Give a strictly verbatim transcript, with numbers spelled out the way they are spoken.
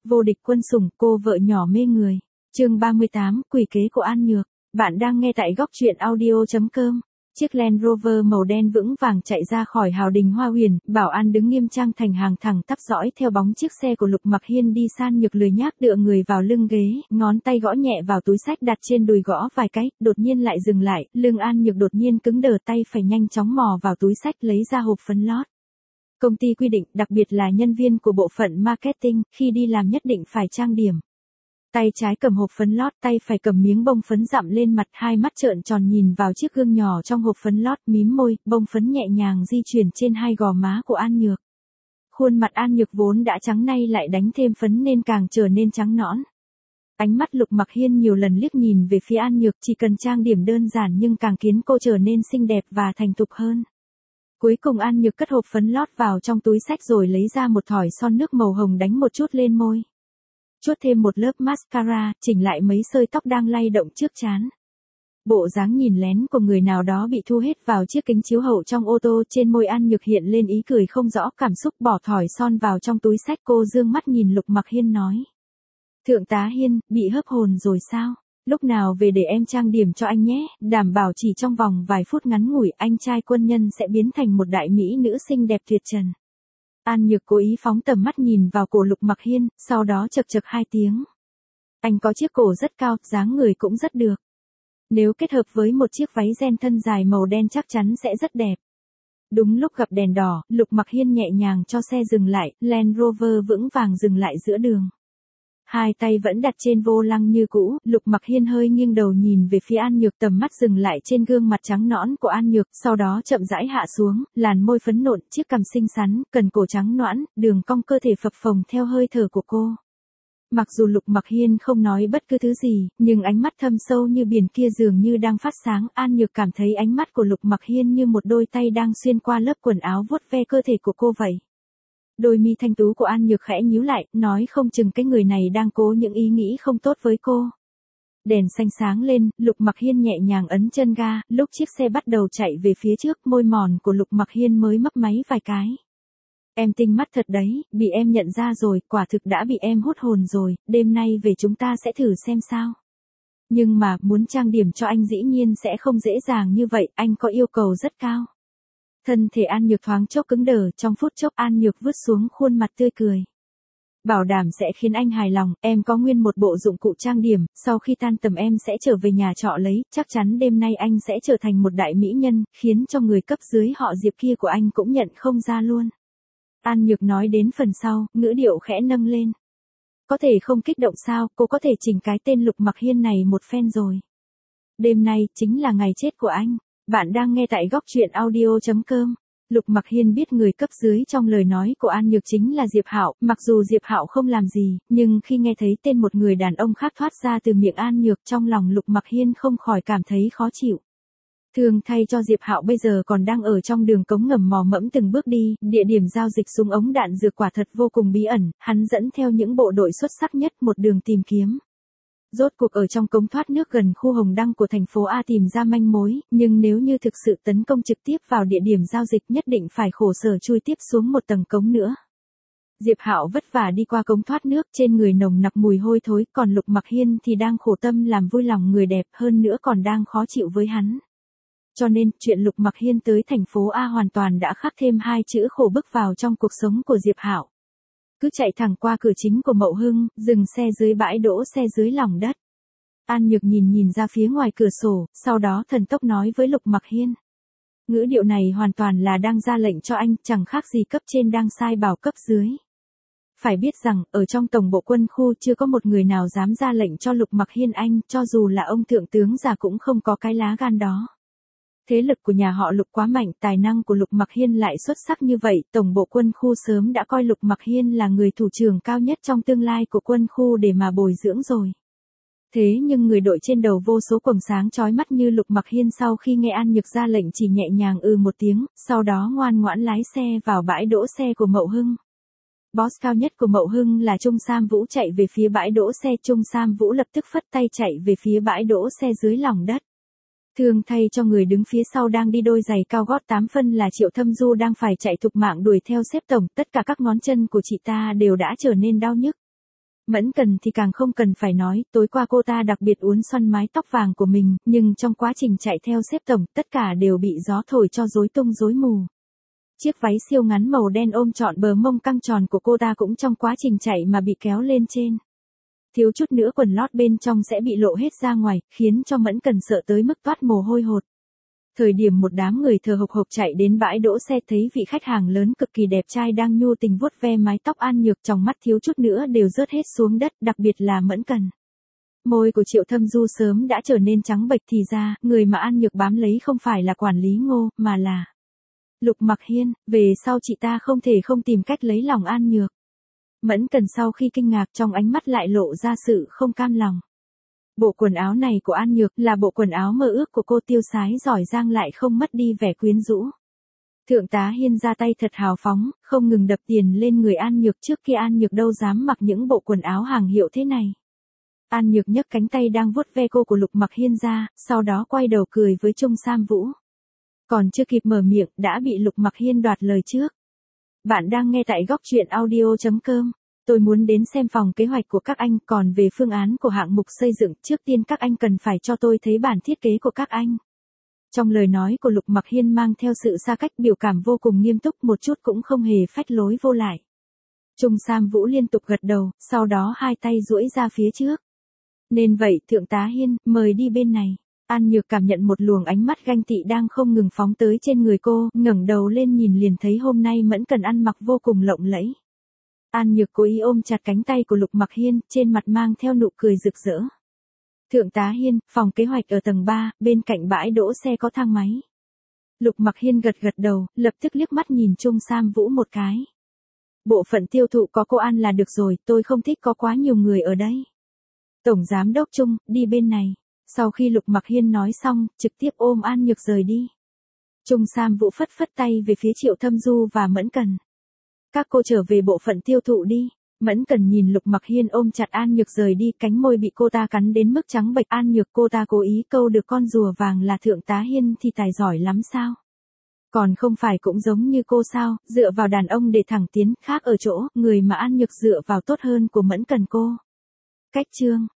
Vô địch quân sủng, cô vợ nhỏ mê người. Chương ba mươi tám, quỷ kế của An Nhược. Bạn đang nghe tại góc truyện audio chấm com. Chiếc Land Rover màu đen vững vàng chạy ra khỏi hào đình Hoa Huyền, Bảo An đứng nghiêm trang thành hàng thẳng tắp dõi theo bóng chiếc xe của Lục Mặc Hiên đi. San Nhược lười nhác tựa người vào lưng ghế, ngón tay gõ nhẹ vào túi xách đặt trên đùi gõ vài cái, đột nhiên lại dừng lại, lưng An Nhược đột nhiên cứng đờ, tay phải nhanh chóng mò vào túi xách lấy ra hộp phấn lót. Công ty quy định, đặc biệt là nhân viên của bộ phận marketing, khi đi làm nhất định phải trang điểm. Tay trái cầm hộp phấn lót, tay phải cầm miếng bông phấn dặm lên mặt, hai mắt trợn tròn nhìn vào chiếc gương nhỏ trong hộp phấn lót, mím môi, bông phấn nhẹ nhàng di chuyển trên hai gò má của An Nhược. Khuôn mặt An Nhược vốn đã trắng nay lại đánh thêm phấn nên càng trở nên trắng nõn. Ánh mắt Lục Mặc Hiên nhiều lần liếc nhìn về phía An Nhược, chỉ cần trang điểm đơn giản nhưng càng khiến cô trở nên xinh đẹp và thành thục hơn. Cuối cùng An Nhược cất hộp phấn lót vào trong túi xách rồi lấy ra một thỏi son nước màu hồng đánh một chút lên môi. Chuốt thêm một lớp mascara, chỉnh lại mấy sợi tóc đang lay động trước trán. Bộ dáng nhìn lén của người nào đó bị thu hết vào chiếc kính chiếu hậu trong ô tô, trên môi An Nhược hiện lên ý cười không rõ cảm xúc, bỏ thỏi son vào trong túi xách, cô dương mắt nhìn Lục Mặc Hiên nói. Thượng tá Hiên, bị hớp hồn rồi sao? Lúc nào về để em trang điểm cho anh nhé, đảm bảo chỉ trong vòng vài phút ngắn ngủi anh trai quân nhân sẽ biến thành một đại mỹ nữ xinh đẹp tuyệt trần. An Nhược cố ý phóng tầm mắt nhìn vào cổ Lục Mặc Hiên, sau đó chậc chậc hai tiếng. Anh có chiếc cổ rất cao, dáng người cũng rất được. Nếu kết hợp với một chiếc váy ren thân dài màu đen chắc chắn sẽ rất đẹp. Đúng lúc gặp đèn đỏ, Lục Mặc Hiên nhẹ nhàng cho xe dừng lại, Land Rover vững vàng dừng lại giữa đường. Hai tay vẫn đặt trên vô lăng như cũ, Lục Mặc Hiên hơi nghiêng đầu nhìn về phía An Nhược, tầm mắt dừng lại trên gương mặt trắng nõn của An Nhược, sau đó chậm rãi hạ xuống, làn môi phấn nộn, chiếc cằm xinh xắn, cần cổ trắng nõn, đường cong cơ thể phập phồng theo hơi thở của cô. Mặc dù Lục Mặc Hiên không nói bất cứ thứ gì, nhưng ánh mắt thâm sâu như biển kia dường như đang phát sáng, An Nhược cảm thấy ánh mắt của Lục Mặc Hiên như một đôi tay đang xuyên qua lớp quần áo vuốt ve cơ thể của cô vậy. Đôi mi thanh tú của An Nhược khẽ nhíu lại, nói không chừng cái người này đang cố những ý nghĩ không tốt với cô. Đèn xanh sáng lên, Lục Mặc Hiên nhẹ nhàng ấn chân ga, lúc chiếc xe bắt đầu chạy về phía trước, môi mòn của Lục Mặc Hiên mới mấp máy vài cái. Em tinh mắt thật đấy, bị em nhận ra rồi, quả thực đã bị em hút hồn rồi, đêm nay về chúng ta sẽ thử xem sao. Nhưng mà, muốn trang điểm cho anh dĩ nhiên sẽ không dễ dàng như vậy, anh có yêu cầu rất cao. Thân thể An Nhược thoáng chốc cứng đờ, trong phút chốc An Nhược vứt xuống khuôn mặt tươi cười. Bảo đảm sẽ khiến anh hài lòng, em có nguyên một bộ dụng cụ trang điểm, sau khi tan tầm em sẽ trở về nhà trọ lấy, chắc chắn đêm nay anh sẽ trở thành một đại mỹ nhân, khiến cho người cấp dưới họ Diệp kia của anh cũng nhận không ra luôn. An Nhược nói đến phần sau, ngữ điệu khẽ nâng lên. Có thể không kích động sao, cô có thể chỉnh cái tên Lục Mặc Hiên này một phen rồi. Đêm nay, chính là ngày chết của anh. Bạn đang nghe tại góc truyện audio chấm com. Lục Mặc Hiên biết người cấp dưới trong lời nói của An Nhược chính là Diệp Hạo, mặc dù Diệp Hạo không làm gì, nhưng khi nghe thấy tên một người đàn ông khác thoát ra từ miệng An Nhược, trong lòng Lục Mặc Hiên không khỏi cảm thấy khó chịu. Thường thay cho Diệp Hạo bây giờ còn đang ở trong đường cống ngầm mò mẫm từng bước đi, địa điểm giao dịch súng ống đạn dược quả thật vô cùng bí ẩn, hắn dẫn theo những bộ đội xuất sắc nhất một đường tìm kiếm. Rốt cuộc ở trong cống thoát nước gần khu Hồng Đăng của thành phố A tìm ra manh mối, nhưng nếu như thực sự tấn công trực tiếp vào địa điểm giao dịch nhất định phải khổ sở chui tiếp xuống một tầng cống nữa. Diệp Hạo vất vả đi qua cống thoát nước, trên người nồng nặc mùi hôi thối, còn Lục Mặc Hiên thì đang khổ tâm làm vui lòng người đẹp, hơn nữa còn đang khó chịu với hắn. Cho nên, chuyện Lục Mặc Hiên tới thành phố A hoàn toàn đã khắc thêm hai chữ khổ bức vào trong cuộc sống của Diệp Hạo. Cứ chạy thẳng qua cửa chính của Mậu Hưng, dừng xe dưới bãi đỗ xe dưới lòng đất. An Nhược nhìn nhìn ra phía ngoài cửa sổ, sau đó thần tốc nói với Lục Mặc Hiên. Ngữ điệu này hoàn toàn là đang ra lệnh cho anh, chẳng khác gì cấp trên đang sai bảo cấp dưới. Phải biết rằng, ở trong tổng bộ quân khu chưa có một người nào dám ra lệnh cho Lục Mặc Hiên anh, cho dù là ông thượng tướng già cũng không có cái lá gan đó. Thế lực của nhà họ Lục quá mạnh, tài năng của Lục Mặc Hiên lại xuất sắc như vậy, tổng bộ quân khu sớm đã coi Lục Mặc Hiên là người thủ trưởng cao nhất trong tương lai của quân khu để mà bồi dưỡng rồi. Thế nhưng người đội trên đầu vô số quầng sáng chói mắt như Lục Mặc Hiên sau khi nghe An Nhược ra lệnh chỉ nhẹ nhàng ừ một tiếng, sau đó ngoan ngoãn lái xe vào bãi đỗ xe của Mậu Hưng. Boss cao nhất của Mậu Hưng là Trung Sam Vũ chạy về phía bãi đỗ xe, Trung Sam Vũ lập tức phất tay chạy về phía bãi đỗ xe dưới lòng đất. Thương thay cho người đứng phía sau đang đi đôi giày cao gót tám phân là Triệu Thâm Du đang phải chạy thục mạng đuổi theo xếp tổng, tất cả các ngón chân của chị ta đều đã trở nên đau nhức. Mẫn Cần thì càng không cần phải nói, tối qua cô ta đặc biệt uốn xoăn mái tóc vàng của mình, nhưng trong quá trình chạy theo xếp tổng, tất cả đều bị gió thổi cho rối tung rối mù. Chiếc váy siêu ngắn màu đen ôm trọn bờ mông căng tròn của cô ta cũng trong quá trình chạy mà bị kéo lên trên. Thiếu chút nữa quần lót bên trong sẽ bị lộ hết ra ngoài, khiến cho Mẫn Cần sợ tới mức toát mồ hôi hột. Thời điểm một đám người thờ hộc hộc chạy đến bãi đỗ xe thấy vị khách hàng lớn cực kỳ đẹp trai đang nhu tình vuốt ve mái tóc An Nhược, trong mắt thiếu chút nữa đều rớt hết xuống đất, đặc biệt là Mẫn Cần. Môi của Triệu Thâm Du sớm đã trở nên trắng bệch, thì ra, người mà An Nhược bám lấy không phải là quản lý Ngô, mà là Lục Mặc Hiên. Về sau chị ta không thể không tìm cách lấy lòng An Nhược. Mẫn Cần sau khi kinh ngạc trong ánh mắt lại lộ ra sự không cam lòng. Bộ quần áo này của An Nhược là bộ quần áo mơ ước của cô, tiêu sái giỏi giang lại không mất đi vẻ quyến rũ. Thượng tá Hiên ra tay thật hào phóng, không ngừng đập tiền lên người An Nhược, trước kia An Nhược đâu dám mặc những bộ quần áo hàng hiệu thế này. An Nhược nhấc cánh tay đang vuốt ve cô của Lục Mặc Hiên ra, sau đó quay đầu cười với Trung Sam Vũ. Còn chưa kịp mở miệng, đã bị Lục Mặc Hiên đoạt lời trước. Bạn đang nghe tại góc truyện audio chấm com. Tôi muốn đến xem phòng kế hoạch của các anh, còn về phương án của hạng mục xây dựng, trước tiên các anh cần phải cho tôi thấy bản thiết kế của các anh. Trong lời nói của Lục Mặc Hiên mang theo sự xa cách, biểu cảm vô cùng nghiêm túc, một chút cũng không hề phách lối vô lại. Trung Sam Vũ liên tục gật đầu, sau đó hai tay duỗi ra phía trước. Nên vậy, Thượng tá Hiên, mời đi bên này. An Nhược cảm nhận một luồng ánh mắt ganh tị đang không ngừng phóng tới trên người cô, ngẩng đầu lên nhìn liền thấy hôm nay Mẫn Cần ăn mặc vô cùng lộng lẫy. An Nhược cố ý ôm chặt cánh tay của Lục Mặc Hiên, trên mặt mang theo nụ cười rực rỡ. Thượng tá Hiên, phòng kế hoạch ở tầng ba, bên cạnh bãi đỗ xe có thang máy. Lục Mặc Hiên gật gật đầu, lập tức liếc mắt nhìn Trung Sam Vũ một cái. Bộ phận tiêu thụ có cô An là được rồi, tôi không thích có quá nhiều người ở đây. Tổng giám đốc Trung, đi bên này. Sau khi Lục Mặc Hiên nói xong, trực tiếp ôm An Nhược rời đi. Trung Sam Vũ phất phất tay về phía Triệu Thâm Du và Mẫn Cần. Các cô trở về bộ phận tiêu thụ đi. Mẫn Cần nhìn Lục Mặc Hiên ôm chặt An Nhược rời đi, cánh môi bị cô ta cắn đến mức trắng bệch. An Nhược, cô ta cố ý câu được con rùa vàng là Thượng tá Hiên thì tài giỏi lắm sao? Còn không phải cũng giống như cô sao, dựa vào đàn ông để thẳng tiến, khác ở chỗ, người mà An Nhược dựa vào tốt hơn của Mẫn Cần cô. Cách chương